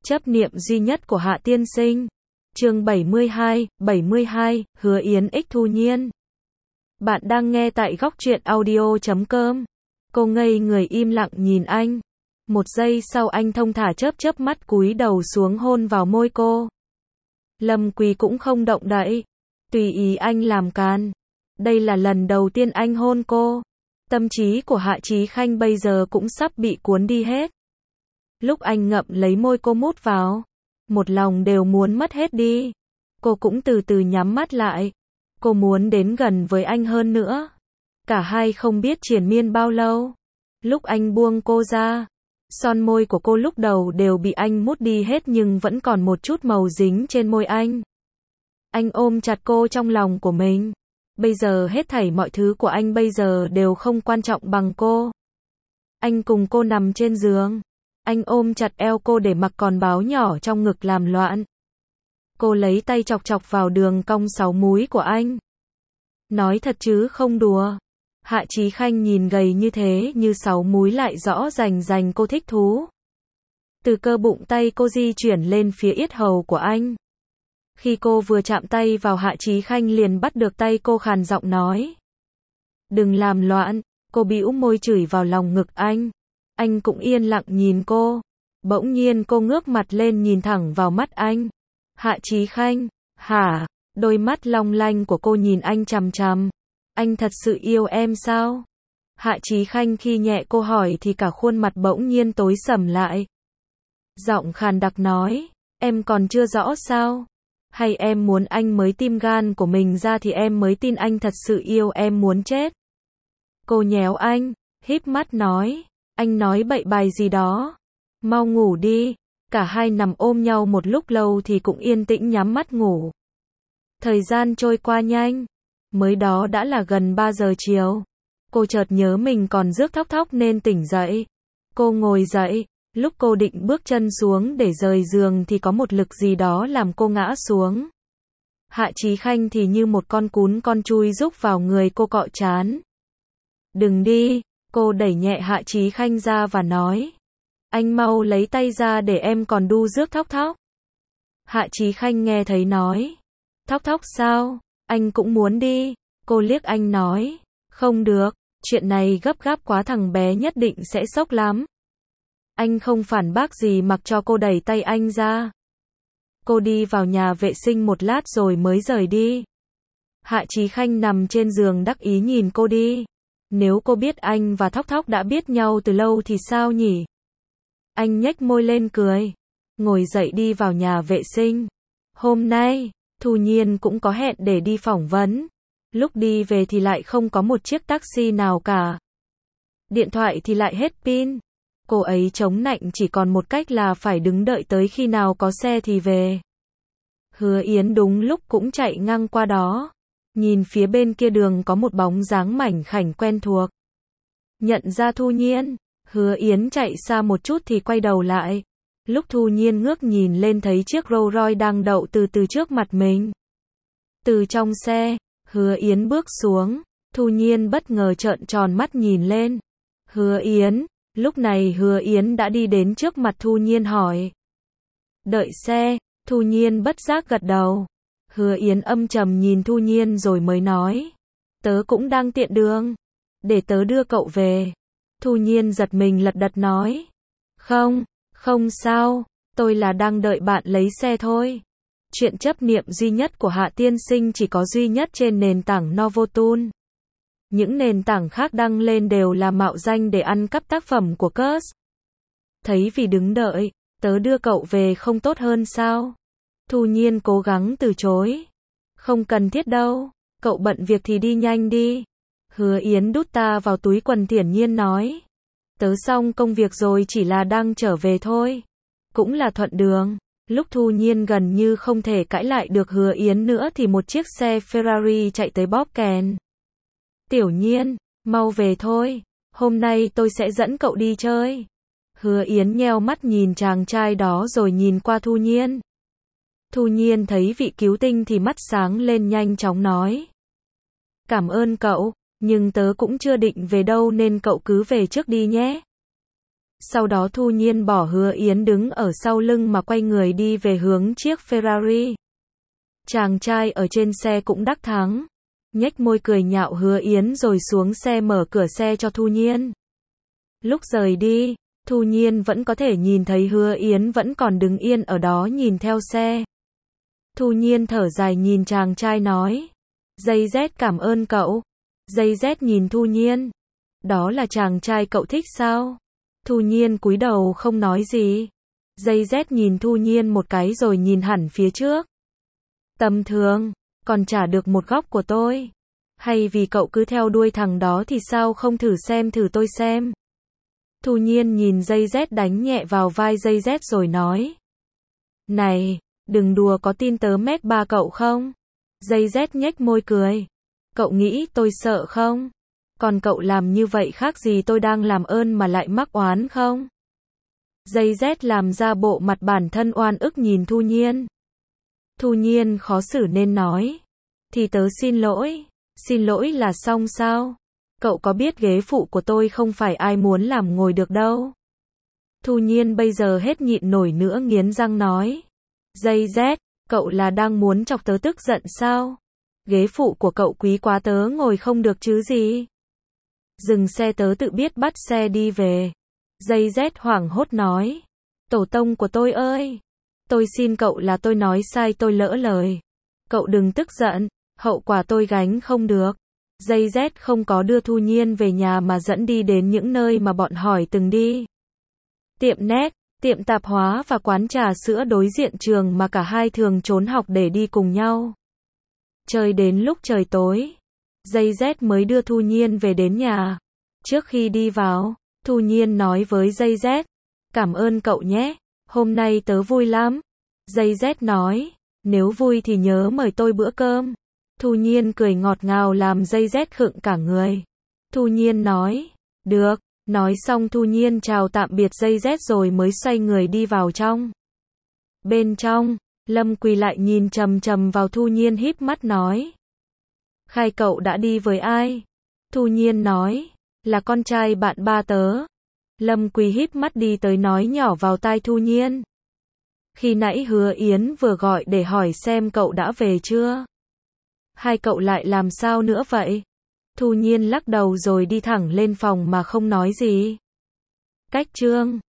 Chấp niệm duy nhất của Hạ tiên sinh. Chương 72, Hứa Yến ích Thu Nhiên. Bạn đang nghe tại góc truyện audio.com. Cô ngây người im lặng nhìn anh. Một giây sau anh thông thả chớp mắt cúi đầu xuống hôn vào môi cô. Lâm Quý cũng không động đậy. Tùy ý anh làm càn. Đây là lần đầu tiên anh hôn cô. Tâm trí của Hạ Chí Khanh bây giờ cũng sắp bị cuốn đi hết. Lúc anh ngậm lấy môi cô mút vào, một lòng đều muốn mất hết đi. Cô cũng từ từ nhắm mắt lại. Cô muốn đến gần với anh hơn nữa. Cả hai không biết triền miên bao lâu. Lúc anh buông cô ra, son môi của cô lúc đầu đều bị anh mút đi hết nhưng vẫn còn một chút màu dính trên môi anh. Anh ôm chặt cô trong lòng của mình. Bây giờ hết thảy mọi thứ của anh bây giờ đều không quan trọng bằng cô. Anh cùng cô nằm trên giường. Anh ôm chặt eo cô để mặc con báo nhỏ trong ngực làm loạn. Cô lấy tay chọc vào đường cong 6 múi của anh. Nói thật chứ không đùa. Hạ Chí Khanh nhìn gầy như thế như 6 múi lại rõ rành cô thích thú. Từ cơ bụng tay cô di chuyển lên phía yết hầu của anh. Khi cô vừa chạm tay vào Hạ Chí Khanh liền bắt được tay cô khàn giọng nói. Đừng làm loạn, cô bĩu môi chửi vào lòng ngực anh. Anh cũng yên lặng nhìn cô. Bỗng nhiên cô ngước mặt lên nhìn thẳng vào mắt anh. Hạ Chí Khanh, hả? Đôi mắt long lanh của cô nhìn anh chằm chằm. Anh thật sự yêu em sao? Hạ Chí Khanh khi nhẹ cô hỏi thì cả khuôn mặt bỗng nhiên tối sầm lại. Giọng khàn đặc nói, em còn chưa rõ sao? Hay em muốn anh mới tim gan của mình ra thì em mới tin anh thật sự yêu em muốn chết? Cô nhéo anh, híp mắt nói, anh nói bậy bày gì đó. Mau ngủ đi. Cả hai nằm ôm nhau một lúc lâu thì cũng yên tĩnh nhắm mắt ngủ. Thời gian trôi qua nhanh. Mới đó đã là gần 3 giờ chiều. Cô chợt nhớ mình còn rước thóc nên tỉnh dậy. Cô ngồi dậy. Lúc cô định bước chân xuống để rời giường thì có một lực gì đó làm cô ngã xuống. Hạ Chí Khanh thì như một con cún con chui rúc vào người cô cọ trán. Đừng đi. Cô đẩy nhẹ Hạ Chí Khanh ra và nói. Anh mau lấy tay ra để em còn đu rước thóc. Hạ Chí Khanh nghe thấy nói. Thóc sao? Anh cũng muốn đi. Cô liếc anh nói. Không được, chuyện này gấp gáp quá thằng bé nhất định sẽ sốc lắm. Anh không phản bác gì mặc cho cô đẩy tay anh ra. Cô đi vào nhà vệ sinh một lát rồi mới rời đi. Hạ Chí Khanh nằm trên giường đắc ý nhìn cô đi. Nếu cô biết anh và Thóc đã biết nhau từ lâu thì sao nhỉ? Anh nhếch môi lên cười. Ngồi dậy đi vào nhà vệ sinh. Hôm nay, Thu Nhiên cũng có hẹn để đi phỏng vấn. Lúc đi về thì lại không có một chiếc taxi nào cả. Điện thoại thì lại hết pin. Cô ấy chống nạnh chỉ còn một cách là phải đứng đợi tới khi nào có xe thì về. Hứa Yến đúng lúc cũng chạy ngang qua đó. Nhìn phía bên kia đường có một bóng dáng mảnh khảnh quen thuộc. Nhận ra Thu Nhiên, Hứa Yến chạy xa một chút thì quay đầu lại. Lúc Thu Nhiên ngước nhìn lên thấy chiếc Rolls Royce đang đậu từ trước mặt mình. Từ trong xe, Hứa Yến bước xuống. Thu Nhiên bất ngờ trợn tròn mắt nhìn lên. Hứa Yến, lúc này Hứa Yến đã đi đến trước mặt Thu Nhiên hỏi. Đợi xe, Thu Nhiên bất giác gật đầu. Hứa Yến âm trầm nhìn Thu Nhiên rồi mới nói. Tớ cũng đang tiện đường. Để tớ đưa cậu về. Thu Nhiên giật mình lật đật nói. Không sao, tôi là đang đợi bạn lấy xe thôi. Chuyện chấp niệm duy nhất của Hạ tiên sinh chỉ có duy nhất trên nền tảng Novotoon. Những nền tảng khác đăng lên đều là mạo danh để ăn cắp tác phẩm của Curse. Thấy vì đứng đợi, tớ đưa cậu về không tốt hơn sao? Thu Nhiên cố gắng từ chối. Không cần thiết đâu, cậu bận việc thì đi nhanh đi. Hứa Yến đút ta vào túi quần thiển nhiên nói. Tớ xong công việc rồi chỉ là đang trở về thôi. Cũng là thuận đường. Lúc Thu Nhiên gần như không thể cãi lại được Hứa Yến nữa thì một chiếc xe Ferrari chạy tới bóp kèn. Tiểu Nhiên, mau về thôi. Hôm nay tôi sẽ dẫn cậu đi chơi. Hứa Yến nheo mắt nhìn chàng trai đó rồi nhìn qua Thu Nhiên. Thu Nhiên thấy vị cứu tinh thì mắt sáng lên nhanh chóng nói. Cảm ơn cậu, nhưng tớ cũng chưa định về đâu nên cậu cứ về trước đi nhé. Sau đó Thu Nhiên bỏ Hứa Yến đứng ở sau lưng mà quay người đi về hướng chiếc Ferrari. Chàng trai ở trên xe cũng đắc thắng, nhếch môi cười nhạo Hứa Yến rồi xuống xe mở cửa xe cho Thu Nhiên. Lúc rời đi, Thu Nhiên vẫn có thể nhìn thấy Hứa Yến vẫn còn đứng yên ở đó nhìn theo xe. Thu Nhiên thở dài nhìn chàng trai nói, Dây Z cảm ơn cậu. Dây Z nhìn Thu Nhiên, đó là chàng trai cậu thích sao? Thu Nhiên cúi đầu không nói gì. Dây Z nhìn Thu Nhiên một cái rồi nhìn hẳn phía trước. Tầm thường, còn trả được một góc của tôi. Hay vì cậu cứ theo đuôi thằng đó thì sao không thử tôi xem. Thu Nhiên nhìn Dây Z đánh nhẹ vào vai Dây Z rồi nói. Này, đừng đùa, có tin tớ mét ba cậu không? Dây Z nhếch môi cười. Cậu nghĩ tôi sợ không? Còn cậu làm như vậy khác gì tôi đang làm ơn mà lại mắc oán không? Dây Z làm ra bộ mặt bản thân oan ức nhìn Thu Nhiên. Thu Nhiên khó xử nên nói. Thì tớ xin lỗi là xong sao? Cậu có biết ghế phụ của tôi không phải ai muốn làm ngồi được đâu. Thu Nhiên bây giờ hết nhịn nổi nữa nghiến răng nói. Dây Z, cậu là đang muốn chọc tớ tức giận sao? Ghế phụ của cậu quý quá tớ ngồi không được chứ gì? Dừng xe tớ tự biết bắt xe đi về. Dây Z hoảng hốt nói. Tổ tông của tôi ơi! Tôi xin cậu là tôi nói sai, tôi lỡ lời. Cậu đừng tức giận, hậu quả tôi gánh không được. Dây Z không có đưa Thu Nhiên về nhà mà dẫn đi đến những nơi mà bọn hỏi từng đi. Tiệm nét, tiệm tạp hóa và quán trà sữa đối diện trường mà cả hai thường trốn học để đi cùng nhau. Chơi đến lúc trời tối, Dây Z mới đưa Thu Nhiên về đến nhà. Trước khi đi vào, Thu Nhiên nói với Dây Z. Cảm ơn cậu nhé, hôm nay tớ vui lắm. Dây Z nói, nếu vui thì nhớ mời tôi bữa cơm. Thu Nhiên cười ngọt ngào làm Dây Z khựng cả người. Thu Nhiên nói, được. Nói xong Thu Nhiên chào tạm biệt Dây Z rồi mới xoay người đi vào trong. Bên trong, Lâm quỳ lại nhìn chằm chằm vào Thu Nhiên híp mắt nói. Khai cậu đã đi với ai? Thu Nhiên nói, là con trai bạn ba tớ. Lâm quỳ híp mắt đi tới nói nhỏ vào tai Thu Nhiên. Khi nãy Hứa Yến vừa gọi để hỏi xem cậu đã về chưa? Hai cậu lại làm sao nữa vậy? Thu Nhiên lắc đầu rồi đi thẳng lên phòng mà không nói gì. Cách chương